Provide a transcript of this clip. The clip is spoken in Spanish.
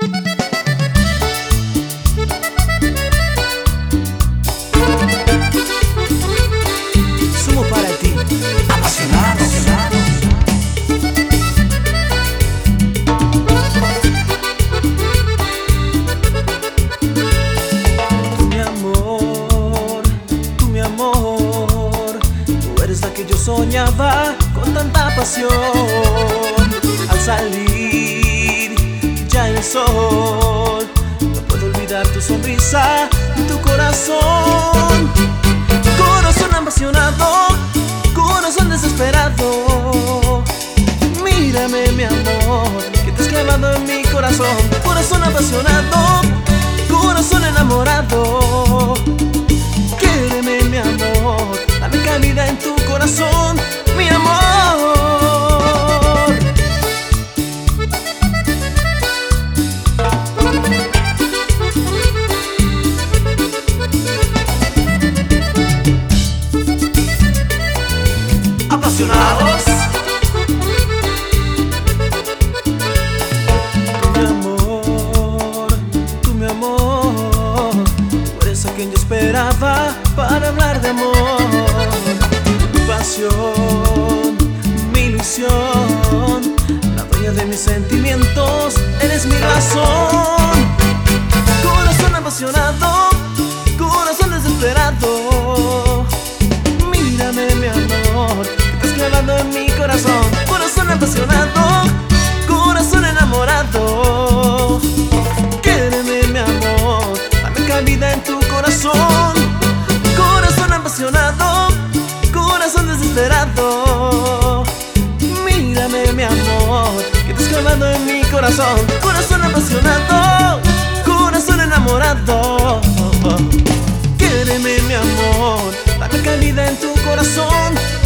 Somos para ti, apasionados. Tú mi amor, tú eres la que yo soñaba con tanta pasión. Al salir ya en el sol, no puedo olvidar tu sonrisa y tu corazón. Corazón apasionado, corazón desesperado. Mírame mi amor, que te has clavado en mi corazón. Corazón apasionado, corazón enamorado. Quédeme mi amor, dame cabida en tu corazón, mi amor. Apasionados. Tú mi amor, tú eres a quien yo esperaba para hablar de amor. Mi pasión, mi ilusión, la dueña de mis sentimientos, eres mi razón. Corazón apasionado, corazón desesperado. Mírame mi amor, que estás clavando en mi corazón. Corazón apasionado, corazón enamorado. Quédeme mi amor, dame cabida en tu corazón. Corazón apasionado, corazón desesperado. Mírame mi amor, que estás clavando en mi corazón. Corazón apasionado, corazón enamorado. Quédeme mi amor, dame cabida en tu corazón.